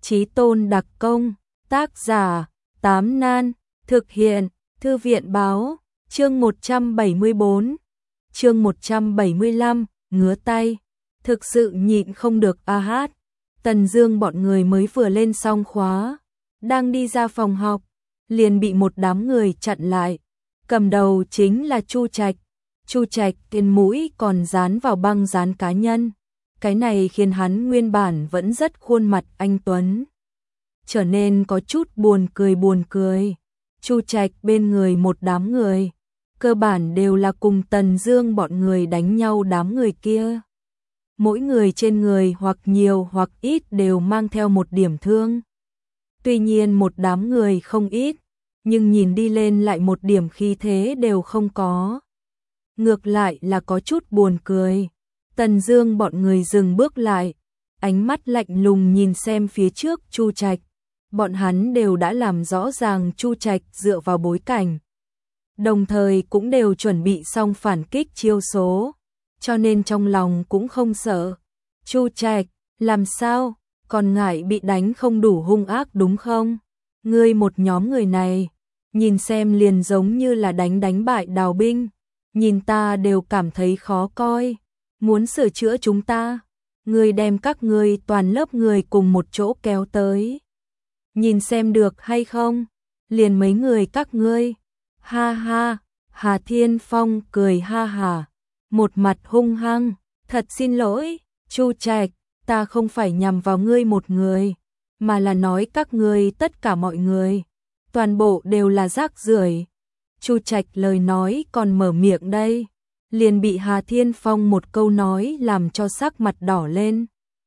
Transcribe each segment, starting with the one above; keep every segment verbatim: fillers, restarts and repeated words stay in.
Chí Tôn đặc công, tác giả, Tám Nan, thực hiện, Thư viện báo, chương một trăm bảy mươi bốn, chương một trăm bảy mươi lăm, ngứa tay, thực sự nhịn không được a hát. Tần Dương bọn người mới vừa lên xong khóa, đang đi ra phòng học, liền bị một đám người chặn lại. Cầm đầu chính là Chu Trạch. Chu Trạch trên mũi còn dán vào băng dán cá nhân. Cái này khiến hắn nguyên bản vẫn rất khuôn mặt anh tuấn, trở nên có chút buồn cười buồn cười. Chu Trạch bên người một đám người, cơ bản đều là cùng Tần Dương bọn người đánh nhau đám người kia. Mỗi người trên người hoặc nhiều hoặc ít đều mang theo một điểm thương. Tuy nhiên một đám người không ít, nhưng nhìn đi lên lại một điểm khí thế đều không có. Ngược lại là có chút buồn cười. Tần Dương bọn người dừng bước lại, ánh mắt lạnh lùng nhìn xem phía trước Chu Trạch. Bọn hắn đều đã làm rõ ràng Chu Trạch dựa vào bối cảnh, đồng thời cũng đều chuẩn bị xong phản kích chiêu số, cho nên trong lòng cũng không sợ. Chu Trạch, làm sao, còn ngại bị đánh không đủ hung ác đúng không? Ngươi một nhóm người này, nhìn xem liền giống như là đánh đánh bại Đào binh, nhìn ta đều cảm thấy khó coi, muốn sửa chữa chúng ta, ngươi đem các ngươi toàn lớp người cùng một chỗ kéo tới, nhìn xem được hay không? Liền mấy người các ngươi. Ha ha, Hà Thiên Phong cười ha hà, một mặt hung hăng, thật xin lỗi, Chu Trạch, ta không phải nhằm vào ngươi một người, mà là nói các ngươi tất cả mọi người, toàn bộ đều là rác rưởi. Chu Trạch lời nói còn mở miệng đây, liền bị Hà Thiên Phong một câu nói làm cho sắc mặt đỏ lên.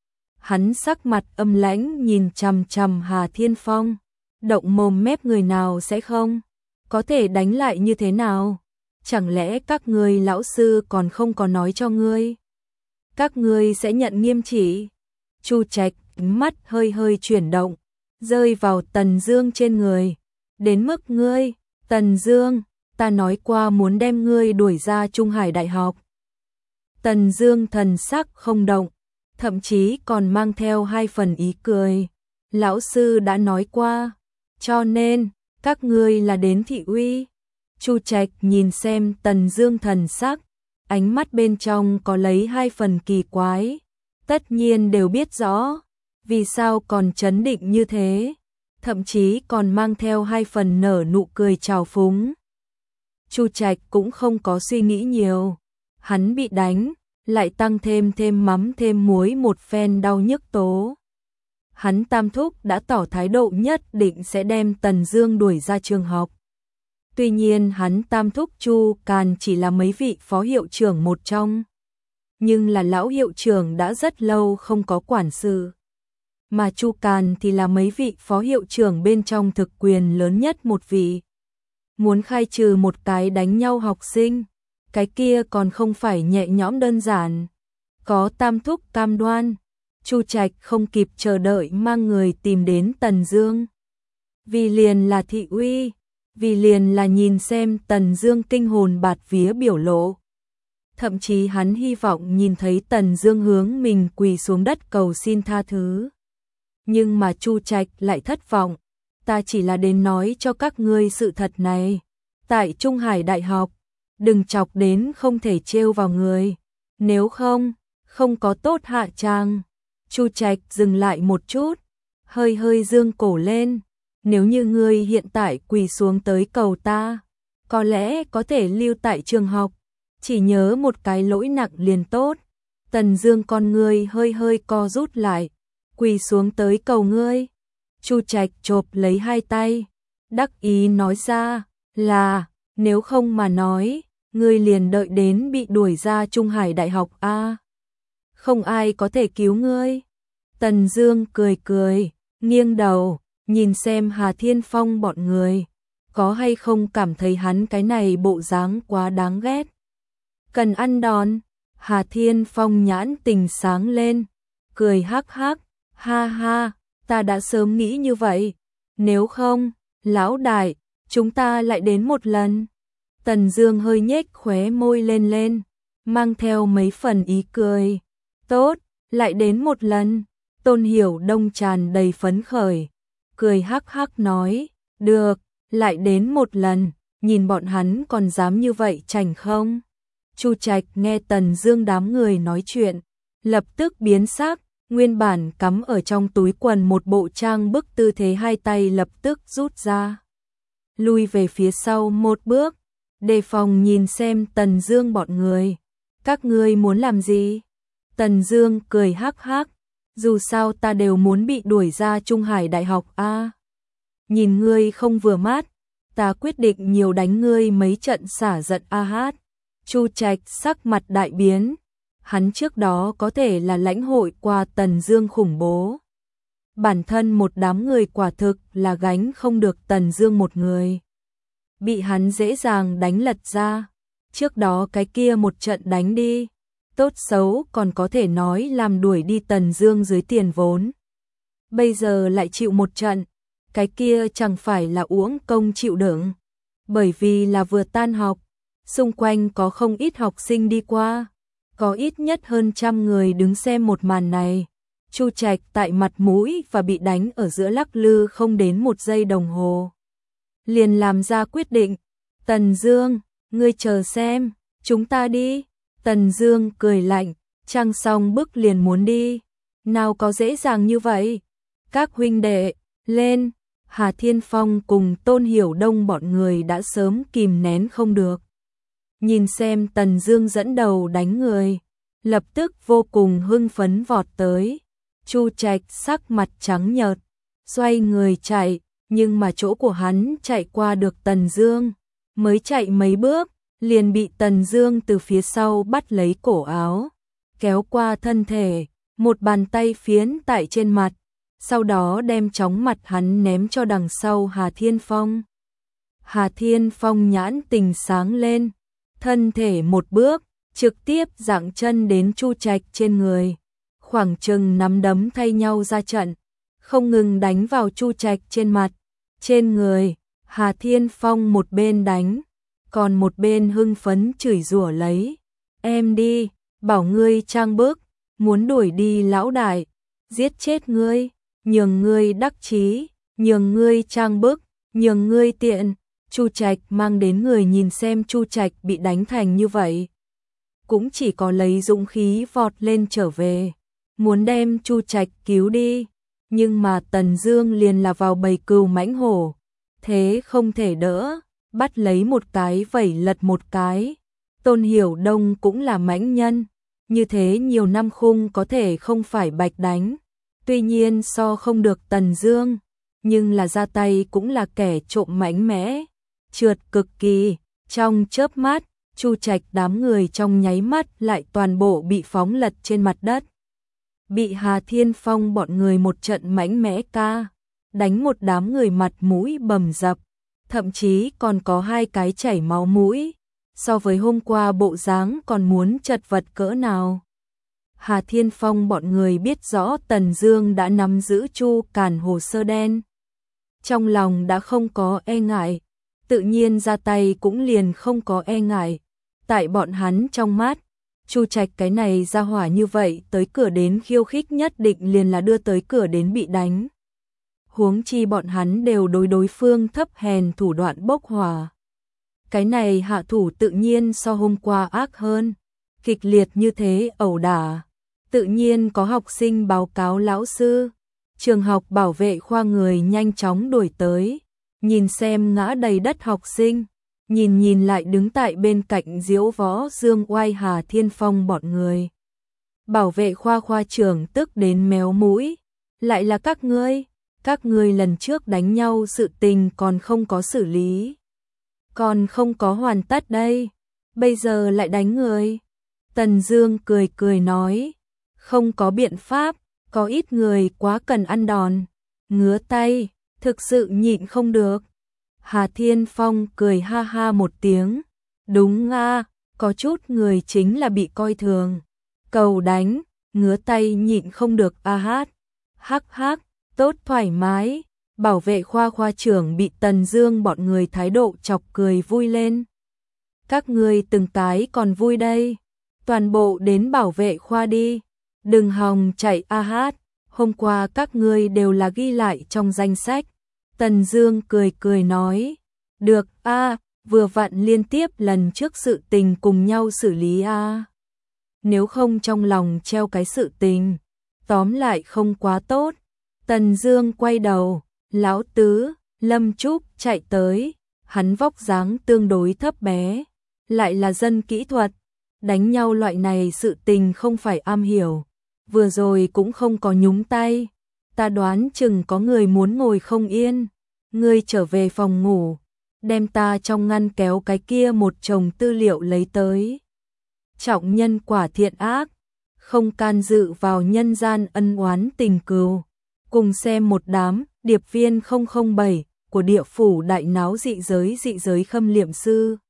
Hắn sắc mặt âm lãnh nhìn chằm chằm Hà Thiên Phong, động mồm mép người nào sẽ không? Có thể đánh lại như thế nào? Chẳng lẽ các ngươi lão sư còn không có nói cho ngươi? Các ngươi sẽ nhận nghiêm chỉ. Chu Trạch mắt hơi hơi chuyển động, rơi vào Tần Dương trên người. Đến mức ngươi, Tần Dương, ta nói qua muốn đem ngươi đuổi ra Trung Hải Đại học. Tần Dương thần sắc không động, thậm chí còn mang theo hai phần ý cười. Lão sư đã nói qua, cho nên các ngươi là đến thị uy. Chu Trạch nhìn xem Tần Dương thần sắc, ánh mắt bên trong có lấy hai phần kỳ quái. Tất nhiên đều biết rõ, vì sao còn trấn định như thế, thậm chí còn mang theo hai phần nở nụ cười trào phúng. Chu Trạch cũng không có suy nghĩ nhiều, hắn bị đánh, lại tăng thêm thêm mắm thêm muối một phen đau nhức tố. Hắn tam thúc đã tỏ thái độ nhất định sẽ đem Tần Dương đuổi ra trường học. Tuy nhiên hắn tam thúc Chu Càn chỉ là mấy vị phó hiệu trưởng một trong, nhưng là lão hiệu trưởng đã rất lâu không có quản sự. Mà Chu Càn thì là mấy vị phó hiệu trưởng bên trong thực quyền lớn nhất một vị. Muốn khai trừ một cái đánh nhau học sinh, cái kia còn không phải nhẹ nhõm đơn giản. Có tam thúc cam đoan, Chu Trạch không kịp chờ đợi mang người tìm đến Tần Dương. Vì liền là thị uy, vì liền là nhìn xem Tần Dương kinh hồn bạt vía biểu lộ. Thậm chí hắn hy vọng nhìn thấy Tần Dương hướng mình quỳ xuống đất cầu xin tha thứ. Nhưng mà Chu Trạch lại thất vọng, ta chỉ là đến nói cho các ngươi sự thật này. Tại Trung Hải Đại học, đừng chọc đến không thể trêu vào người, nếu không, không có tốt hạ tràng. Chu Trạch dừng lại một chút, hơi hơi dương cổ lên, nếu như ngươi hiện tại quỳ xuống tới cầu ta, có lẽ có thể lưu tại trường học, chỉ nhớ một cái lỗi nặng liền tốt. Tần Dương con ngươi hơi hơi co rút lại, quỳ xuống tới cầu ngươi. Chu Trạch chộp lấy hai tay, đắc ý nói ra, là, nếu không mà nói, ngươi liền đợi đến bị đuổi ra Trung Hải Đại học a. Không ai có thể cứu ngươi. Tần Dương cười cười, nghiêng đầu, nhìn xem Hà Thiên Phong bọn người, có hay không cảm thấy hắn cái này bộ dáng quá đáng ghét. Cần ăn đòn. Hà Thiên Phong nhãn tình sáng lên, cười hắc hắc, ha ha, ta đã sớm nghĩ như vậy. Nếu không, lão đại, chúng ta lại đến một lần. Tần Dương hơi nhếch khóe môi lên lên, mang theo mấy phần ý cười. Tốt, lại đến một lần. Tôn Hiểu Đông tràn đầy phấn khởi, cười hắc hắc nói, được, lại đến một lần, nhìn bọn hắn còn dám như vậy chảnh không? Chu Trạch nghe Tần Dương đám người nói chuyện, lập tức biến sắc, nguyên bản cắm ở trong túi quần một bộ trang bức tư thế hai tay lập tức rút ra. Lui về phía sau một bước, đề phòng nhìn xem Tần Dương bọn người. Các ngươi muốn làm gì? Tần Dương cười hắc hắc, dù sao ta đều muốn bị đuổi ra Trung Hải Đại học a. Nhìn ngươi không vừa mắt, ta quyết định nhiều đánh ngươi mấy trận xả giận a hát. Chu Trạch sắc mặt đại biến, hắn trước đó có thể là lãnh hội qua Tần Dương khủng bố. Bản thân một đám người quả thực là gánh không được Tần Dương một người. Bị hắn dễ dàng đánh lật ra, trước đó cái kia một trận đánh đi, tốt xấu còn có thể nói làm đuổi đi Tần Dương dưới tiền vốn. Bây giờ lại chịu một trận, cái kia chẳng phải là uổng công chịu đựng. Bởi vì là vừa tan học, xung quanh có không ít học sinh đi qua, có ít nhất hơn trăm người đứng xem một màn này. Chu Trạch tại mặt mũi và bị đánh ở giữa lắc lư không đến một giây đồng hồ. Liền làm ra quyết định, Tần Dương, ngươi chờ xem, chúng ta đi. Tần Dương cười lạnh, trang xong bức liền muốn đi, nào có dễ dàng như vậy. Các huynh đệ, lên. Hà Thiên Phong cùng Tôn Hiểu Đông bọn người đã sớm kìm nén không được. Nhìn xem Tần Dương dẫn đầu đánh người, lập tức vô cùng hưng phấn vọt tới. Chu Trạch sắc mặt trắng nhợt, xoay người chạy, nhưng mà chỗ của hắn chạy qua được Tần Dương, mới chạy mấy bước, liền bị Tần Dương từ phía sau bắt lấy cổ áo, kéo qua thân thể, một bàn tay phiến tại trên mặt, sau đó đem chóng mặt hắn ném cho đằng sau Hà Thiên Phong. Hà Thiên Phong nhãn tình sáng lên, thân thể một bước, trực tiếp giằng chân đến Chu Trạch trên người, khoảng chừng nắm đấm thay nhau ra trận, không ngừng đánh vào Chu Trạch trên mặt, trên người. Hà Thiên Phong một bên đánh, còn một bên hưng phấn chửi rủa lấy, em đi, bảo ngươi trang bức, muốn đuổi đi lão đại, giết chết ngươi, nhường ngươi đắc chí, nhường ngươi trang bức, nhường ngươi tiện. Chu Trạch mang đến người nhìn xem Chu Trạch bị đánh thành như vậy, cũng chỉ có lấy dũng khí vọt lên trở về, muốn đem Chu Trạch cứu đi, nhưng mà Tần Dương liền là vào bầy cừu mãnh hổ, thế không thể đỡ, bắt lấy một cái vẩy lật một cái. Tôn Hiểu Đông cũng là mãnh nhân, như thế nhiều năm khung có thể không phải bạch đánh, tuy nhiên so không được Tần Dương, nhưng là ra tay cũng là kẻ trộm mạnh mẽ, trượt cực kỳ. Trong chớp mắt, Chu Trạch đám người trong nháy mắt lại toàn bộ bị phóng lật trên mặt đất. Bị Hà Thiên Phong bọn người một trận mãnh mẽ ca, đánh một đám người mặt mũi bầm dập, thậm chí còn có hai cái chảy máu mũi, so với hôm qua bộ dáng còn muốn chật vật cỡ nào. Hà Thiên Phong bọn người biết rõ Tần Dương đã nắm giữ Chu Càn hồ sơ đen, trong lòng đã không có e ngại, tự nhiên ra tay cũng liền không có e ngại. Tại bọn hắn trong mắt, Chu Trạch cái này ra hỏa như vậy tới cửa đến khiêu khích nhất định liền là đưa tới cửa đến bị đánh. Huống chi bọn hắn đều đối đối phương thấp hèn thủ đoạn bốc hỏa. Cái này hạ thủ tự nhiên so hôm qua ác hơn, kịch liệt như thế ẩu đả. Tự nhiên có học sinh báo cáo lão sư, trường học bảo vệ khoa người nhanh chóng đuổi tới, nhìn xem ngã đầy đất học sinh, nhìn nhìn lại đứng tại bên cạnh diễu võ dương oai Hà Thiên Phong bọn người. Bảo vệ khoa khoa trưởng tức đến méo mũi, lại là các ngươi, các ngươi lần trước đánh nhau sự tình còn không có xử lý, còn không có hoàn tất đây, bây giờ lại đánh người. Tần Dương cười cười nói, không có biện pháp, có ít người quá cần ăn đòn, ngứa tay, thực sự nhịn không được. Hà Thiên Phong cười ha ha một tiếng, đúng a, có chút người chính là bị coi thường, cầu đánh, ngứa tay nhịn không được a hát. Hắc hắc, tốt thoải mái. Bảo vệ khoa khoa trưởng bị Tần Dương bọn người thái độ chọc cười vui lên. Các ngươi từng cái còn vui đây, toàn bộ đến bảo vệ khoa đi, đừng hòng chạy a hát, hôm qua các ngươi đều là ghi lại trong danh sách. Tần Dương cười cười nói, được a, vừa vặn liên tiếp lần trước sự tình cùng nhau xử lý a. Nếu không trong lòng treo cái sự tình, tóm lại không quá tốt. Tần Dương quay đầu, lão tứ, Lâm Trúc chạy tới, hắn vóc dáng tương đối thấp bé, lại là dân kỹ thuật, đánh nhau loại này sự tình không phải am hiểu, vừa rồi cũng không có nhúng tay, ta đoán chừng có người muốn ngồi không yên, ngươi trở về phòng ngủ, đem ta trong ngăn kéo cái kia một chồng tư liệu lấy tới. Trọng nhân quả thiện ác, không can dự vào nhân gian ân oán tình cừu, cùng xem một đám điệp viên không không bảy của địa phủ đại náo dị giới dị giới khâm liệm sư.